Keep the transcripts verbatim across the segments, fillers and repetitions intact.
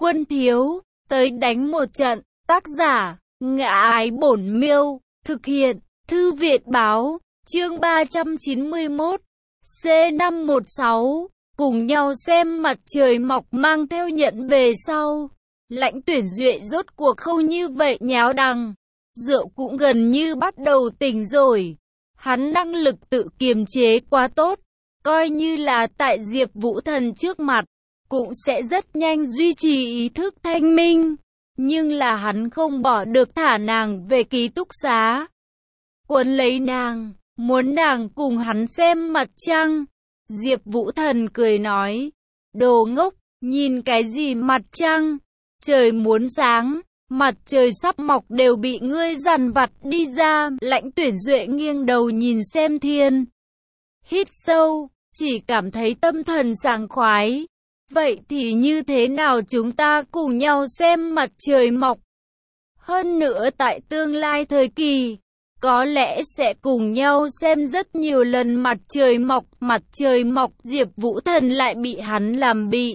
Quân thiếu, tới đánh một trận. Tác giả, Ngã Ái Bổn Miêu. Thực hiện, Thư viện báo. Chương ba trăm chín mươi mốt. C năm một sáu. Cùng nhau xem mặt trời mọc mang theo nhận về sau. Lãnh Tuyển Duệ rốt cuộc không như vậy nháo đằng. Rượu cũng gần như bắt đầu tỉnh rồi. Hắn năng lực tự kiềm chế quá tốt. Coi như là tại Diệp Vũ Thần trước mặt, cũng sẽ rất nhanh duy trì ý thức thanh minh. Nhưng là hắn không bỏ được thả nàng về ký túc xá. Quấn lấy nàng, muốn nàng cùng hắn xem mặt trăng. Diệp Vũ Thần cười nói, đồ ngốc, nhìn cái gì mặt trăng? Trời muốn sáng, mặt trời sắp mọc đều bị ngươi dằn vặt đi ra. Lãnh Tuyển Duệ nghiêng đầu nhìn xem thiên. Hít sâu, chỉ cảm thấy tâm thần sảng khoái. Vậy thì như thế nào chúng ta cùng nhau xem mặt trời mọc? Hơn nữa tại tương lai thời kỳ, có lẽ sẽ cùng nhau xem rất nhiều lần mặt trời mọc. Mặt trời mọc, Diệp Vũ Thần lại bị hắn làm bị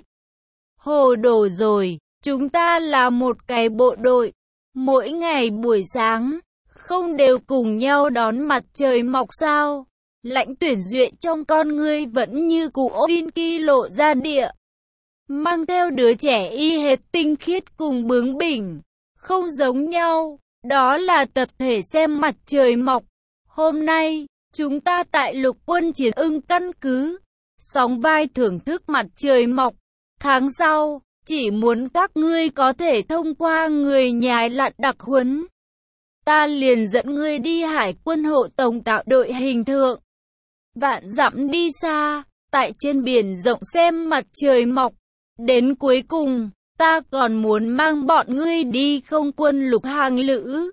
hồ đồ rồi. Chúng ta là một cái bộ đội, mỗi ngày buổi sáng, không đều cùng nhau đón mặt trời mọc sao? Lãnh Tuyển Duệ trong con ngươi vẫn như cũ in kỳ lộ ra địa. Mang theo đứa trẻ y hệt tinh khiết cùng bướng bỉnh, không giống nhau, đó là tập thể xem mặt trời mọc. Hôm nay, chúng ta tại Lục Quân Chiến Ưng căn cứ, sóng vai thưởng thức mặt trời mọc. Tháng sau, chỉ muốn các ngươi có thể thông qua người nhái lặn đặc huấn. Ta liền dẫn ngươi đi hải quân hộ tống tạo đội hình thượng. Vạn dặm đi xa, tại trên biển rộng xem mặt trời mọc. Đến cuối cùng, ta còn muốn mang bọn ngươi đi không quân lục hàng lữ.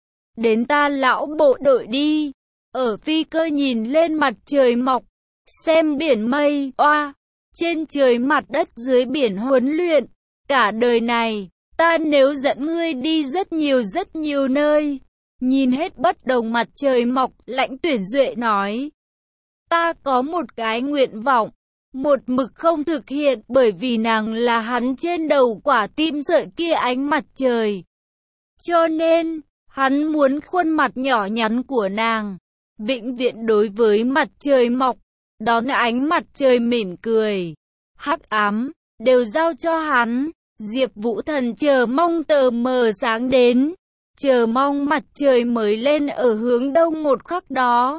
Đến ta lão bộ đội đi, ở phi cơ nhìn lên mặt trời mọc, xem biển mây, oa, trên trời mặt đất dưới biển huấn luyện. Cả đời này, ta nếu dẫn ngươi đi rất nhiều rất nhiều nơi, nhìn hết bất đồng mặt trời mọc. Lãnh Tuyển Duệ nói, ta có một cái nguyện vọng, một mực không thực hiện bởi vì nàng là hắn trên đầu quả tim sợi kia ánh mặt trời. Cho nên, hắn muốn khuôn mặt nhỏ nhắn của nàng, vĩnh viễn đối với mặt trời mọc, đón ánh mặt trời mỉm cười. Hắc ám, đều giao cho hắn. Diệp Vũ Thần chờ mong tờ mờ sáng đến, chờ mong mặt trời mới lên ở hướng đông một khắc đó.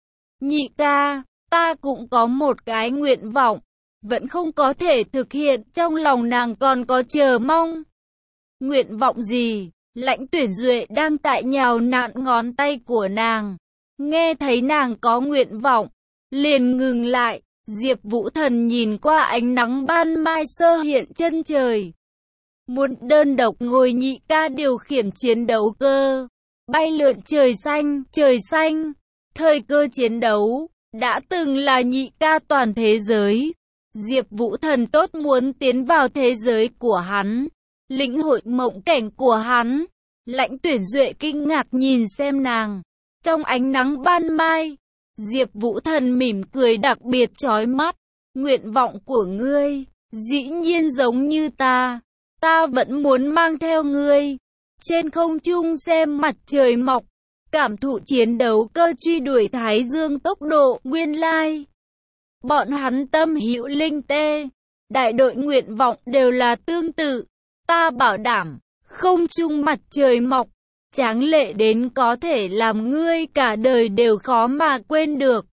Nhị ca, ta cũng có một cái nguyện vọng, vẫn không có thể thực hiện, trong lòng nàng còn có chờ mong. Nguyện vọng gì? Lãnh Tuyển Duệ đang tại nhào nặn ngón tay của nàng, nghe thấy nàng có nguyện vọng, liền ngừng lại. Diệp Vũ Thần nhìn qua ánh nắng ban mai sơ hiện chân trời. Muốn đơn độc ngồi nhị ca điều khiển chiến đấu cơ, bay lượn trời xanh, trời xanh, thời cơ chiến đấu, đã từng là nhị ca toàn thế giới. Diệp Vũ Thần tốt muốn tiến vào thế giới của hắn, lĩnh hội mộng cảnh của hắn. Lãnh Tuyển Duệ kinh ngạc nhìn xem nàng, trong ánh nắng ban mai, Diệp Vũ Thần mỉm cười đặc biệt chói mắt. Nguyện vọng của ngươi, dĩ nhiên giống như ta. Ta vẫn muốn mang theo ngươi, trên không trung xem mặt trời mọc, cảm thụ chiến đấu cơ truy đuổi Thái Dương tốc độ. Nguyên lai, bọn hắn tâm hữu linh tê, đại đội nguyện vọng đều là tương tự. Ta bảo đảm, không trung mặt trời mọc, tráng lệ đến có thể làm ngươi cả đời đều khó mà quên được.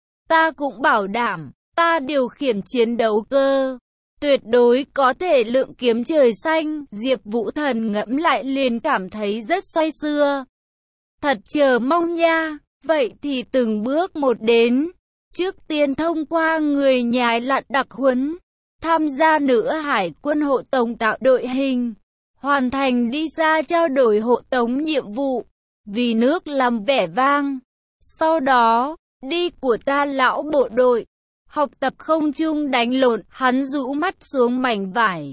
Ta cũng bảo đảm, ta điều khiển chiến đấu cơ, tuyệt đối có thể lượng kiếm trời xanh. Diệp Vũ Thần ngẫm lại liền cảm thấy rất say sưa. Thật chờ mong nha. Vậy thì từng bước một đến. Trước tiên thông qua người nhái lặn đặc huấn, tham gia nữa hải quân hộ tống tạo đội hình, hoàn thành đi ra trao đổi hộ tống nhiệm vụ, vì nước làm vẻ vang. Sau đó, đi của ta lão bộ đội, học tập không trung đánh lộn. Hắn rũ mắt xuống mảnh vải,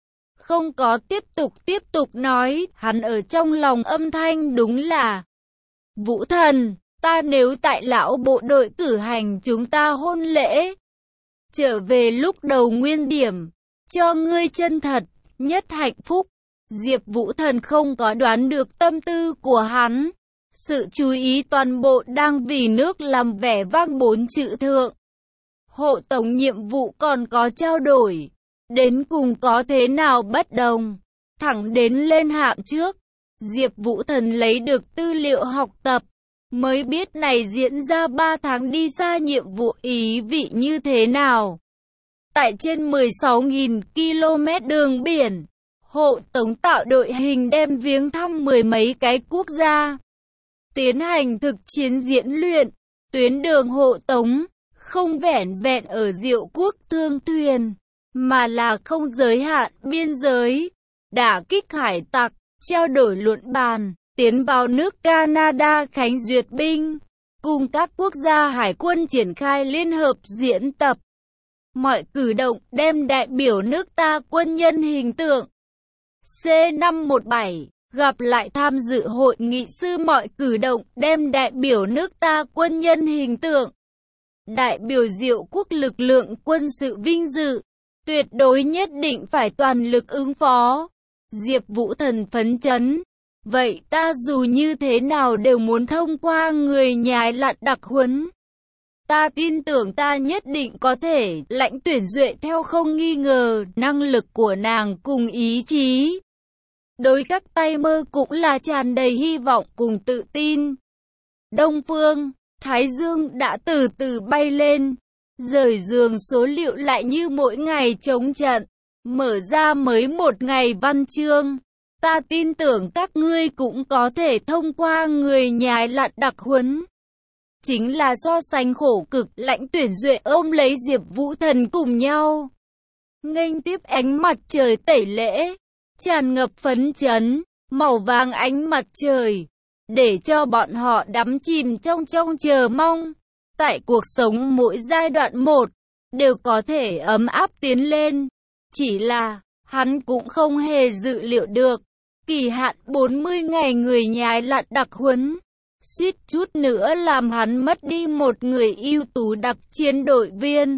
không có tiếp tục tiếp tục nói. Hắn ở trong lòng âm thanh đúng là, Vũ Thần, ta nếu tại lão bộ đội cử hành chúng ta hôn lễ, trở về lúc đầu nguyên điểm, cho ngươi chân thật, nhất hạnh phúc. Diệp Vũ Thần không có đoán được tâm tư của hắn. Sự chú ý toàn bộ đang vì nước làm vẻ vang bốn chữ thượng. Hộ tống nhiệm vụ còn có trao đổi. Đến cùng có thế nào bất đồng. Thẳng đến lên hạm trước. Diệp Vũ Thần lấy được tư liệu học tập. Mới biết này diễn ra ba tháng đi xa nhiệm vụ ý vị như thế nào. Tại trên mười sáu nghìn ki lô mét đường biển, hộ tống tạo đội hình đem viếng thăm mười mấy cái quốc gia. Tiến hành thực chiến diễn luyện, tuyến đường hộ tống, không vẻn vẹn ở Diệu Quốc thương thuyền, mà là không giới hạn biên giới, đả kích hải tặc, trao đổi luận bàn, tiến vào nước Canada khánh duyệt binh, cùng các quốc gia hải quân triển khai liên hợp diễn tập. Mọi cử động đem đại biểu nước ta quân nhân hình tượng. C năm một bảy gặp lại tham dự hội nghị sư mọi cử động đem đại biểu nước ta quân nhân hình tượng. Đại biểu Diệu Quốc lực lượng quân sự vinh dự, tuyệt đối nhất định phải toàn lực ứng phó. Diệp Vũ Thần phấn chấn. Vậy ta dù như thế nào đều muốn thông qua người nhái lặn đặc huấn. Ta tin tưởng ta nhất định có thể lãnh tuyển Duệ theo không nghi ngờ năng lực của nàng cùng ý chí. Đối các tay mơ cũng là tràn đầy hy vọng cùng tự tin. Đông phương, Thái Dương đã từ từ bay lên. Rời giường số liệu lại như mỗi ngày chống trận. Mở ra mới một ngày văn chương. Ta tin tưởng các ngươi cũng có thể thông qua người nhái lặn đặc huấn. Chính là so sánh khổ cực, lãnh tuyển Duệ ôm lấy Diệp Vũ Thần cùng nhau. Nghênh tiếp ánh mặt trời tẩy lễ, tràn ngập phấn chấn, màu vàng ánh mặt trời, để cho bọn họ đắm chìm trong trong chờ mong. Tại cuộc sống mỗi giai đoạn một, đều có thể ấm áp tiến lên. Chỉ là, hắn cũng không hề dự liệu được, kỳ hạn bốn mươi ngày người nhái lặn đặc huấn. Suýt chút nữa làm hắn mất đi một người ưu tú đặc chiến đội viên.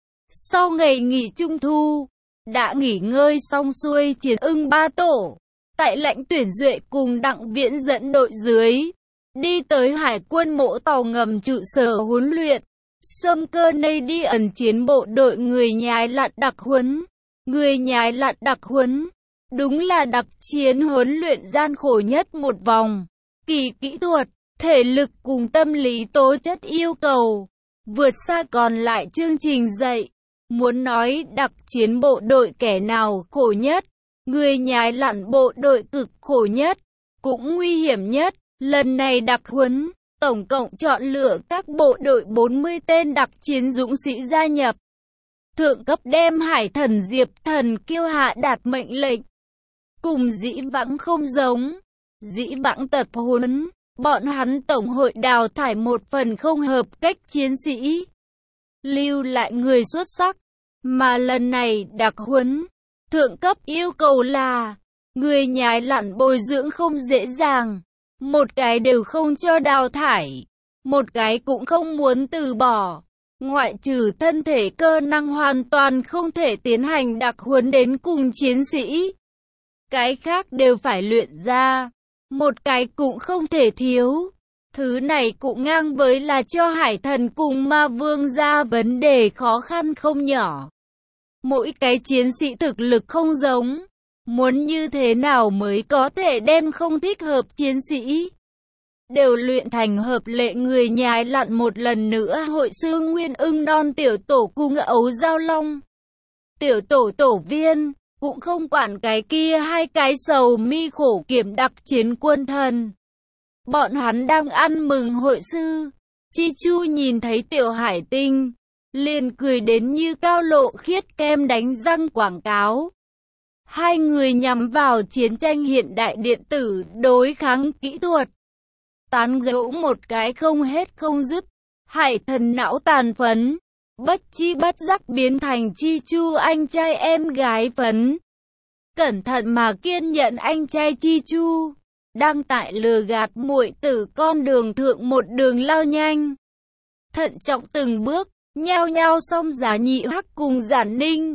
Sau ngày nghỉ trung thu, đã nghỉ ngơi xong xuôi chiến ưng ba tổ. Tại lãnh tuyển Duệ cùng Đặng Viễn dẫn đội dưới, đi tới hải quân mỗ tàu ngầm trụ sở huấn luyện. Sâm cơ nay đi ẩn chiến bộ đội người nhái lặn đặc huấn. Người nhái lặn đặc huấn, đúng là đặc chiến huấn luyện gian khổ nhất một vòng. Kỳ kỹ thuật, thể lực cùng tâm lý tố chất yêu cầu, vượt xa còn lại chương trình dạy. Muốn nói đặc chiến bộ đội kẻ nào khổ nhất, người nhái lặn bộ đội cực khổ nhất, cũng nguy hiểm nhất. Lần này đặc huấn, tổng cộng chọn lựa các bộ đội bốn mươi tên đặc chiến dũng sĩ gia nhập. Thượng cấp đem hải thần Diệp Thần Kiêu hạ đạt mệnh lệnh. Cùng dĩ vãng không giống, dĩ vãng tập huấn, bọn hắn tổng hội đào thải một phần không hợp cách chiến sĩ, lưu lại người xuất sắc. Mà lần này đặc huấn, thượng cấp yêu cầu là người nhái lặn bồi dưỡng không dễ dàng, một cái đều không cho đào thải, một cái cũng không muốn từ bỏ. Ngoại trừ thân thể cơ năng hoàn toàn không thể tiến hành đặc huấn đến cùng chiến sĩ, cái khác đều phải luyện ra, một cái cũng không thể thiếu. Thứ này cũng ngang với là cho hải thần cùng ma vương ra vấn đề khó khăn không nhỏ. Mỗi cái chiến sĩ thực lực không giống, muốn như thế nào mới có thể đem không thích hợp chiến sĩ đều luyện thành hợp lệ người nhái lặn. Một lần nữa hội sư Nguyên Ưng non tiểu tổ cùng Ấu Giao Long tiểu tổ tổ viên, cũng không quản cái kia hai cái sầu mi khổ kiểm đặc chiến quân thần. Bọn hắn đang ăn mừng hội sư. Chi Chu nhìn thấy tiểu hải tinh, liền cười đến như cao lộ khiết kem đánh răng quảng cáo. Hai người nhắm vào chiến tranh hiện đại điện tử đối kháng kỹ thuật, tán gẫu một cái không hết không dứt. Hải thần não tàn phấn, bất chi bất giác biến thành Chi Chu anh trai em gái phấn. Cẩn thận mà kiên nhận anh trai Chi Chu, đang tại lừa gạt muội tử con đường thượng một đường lao nhanh. Thận trọng từng bước, nhao nhao xong Giá Nhị Hắc cùng Giản Ninh.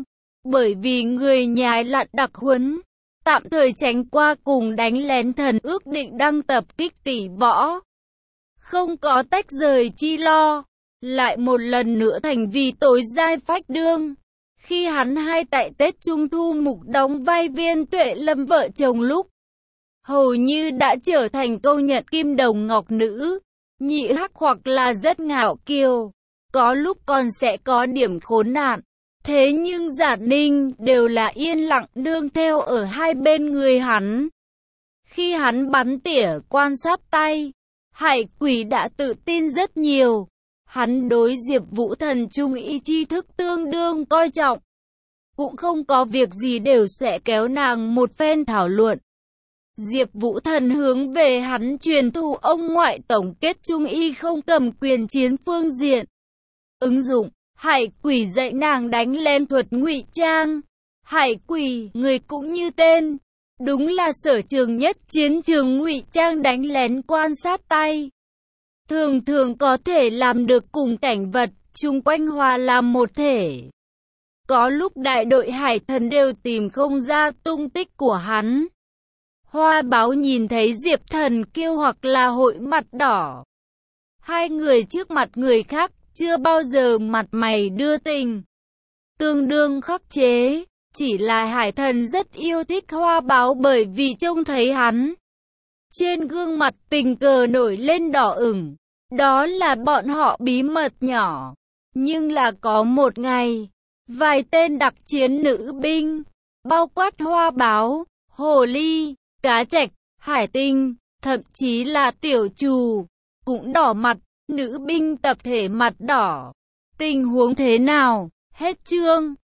Bởi vì người nhái lặn đặc huấn, tạm thời tránh qua cùng đánh lén thần ước định đăng tập kích tỷ võ. Không có tách rời chi lo, lại một lần nữa thành vì tối giai phách đương. Khi hắn hai tại Tết Trung Thu mục đóng vai Viên Tuệ Lâm vợ chồng lúc, hầu như đã trở thành câu nhận kim đồng ngọc nữ, nhị hắc hoặc là rất ngạo kiều, có lúc còn sẽ có điểm khốn nạn. Thế nhưng Giả Ninh đều là yên lặng đương theo ở hai bên người hắn. Khi hắn bắn tỉa quan sát tay, Hải Quỷ đã tự tin rất nhiều. Hắn đối Diệp Vũ Thần trung ý tri thức tương đương coi trọng. Cũng không có việc gì đều sẽ kéo nàng một phen thảo luận. Diệp Vũ Thần hướng về hắn truyền thụ ông ngoại tổng kết trung y không cầm quyền chiến phương diện. Ứng dụng, Hải Quỷ dạy nàng đánh lén thuật ngụy trang. Hải Quỷ, người cũng như tên, đúng là sở trường nhất chiến trường ngụy trang đánh lén quan sát tay. Thường thường có thể làm được cùng cảnh vật chung quanh hòa làm một thể. Có lúc đại đội hải thần đều tìm không ra tung tích của hắn. Hoa Báo nhìn thấy Diệp Thần Kiêu hoặc là hội mặt đỏ. Hai người trước mặt người khác chưa bao giờ mặt mày đưa tình, tương đương khắc chế. Chỉ là hải thần rất yêu thích Hoa Báo bởi vì trông thấy hắn trên gương mặt tình cờ nổi lên đỏ ửng. Đó là bọn họ bí mật nhỏ. Nhưng là có một ngày, vài tên đặc chiến nữ binh, bao quát Hoa Báo, Hồ Ly, Cá Trạch, Hải Tinh, thậm chí là Tiểu Trù, cũng đỏ mặt. Nữ binh tập thể mặt đỏ. Tình huống thế nào? Hết chương.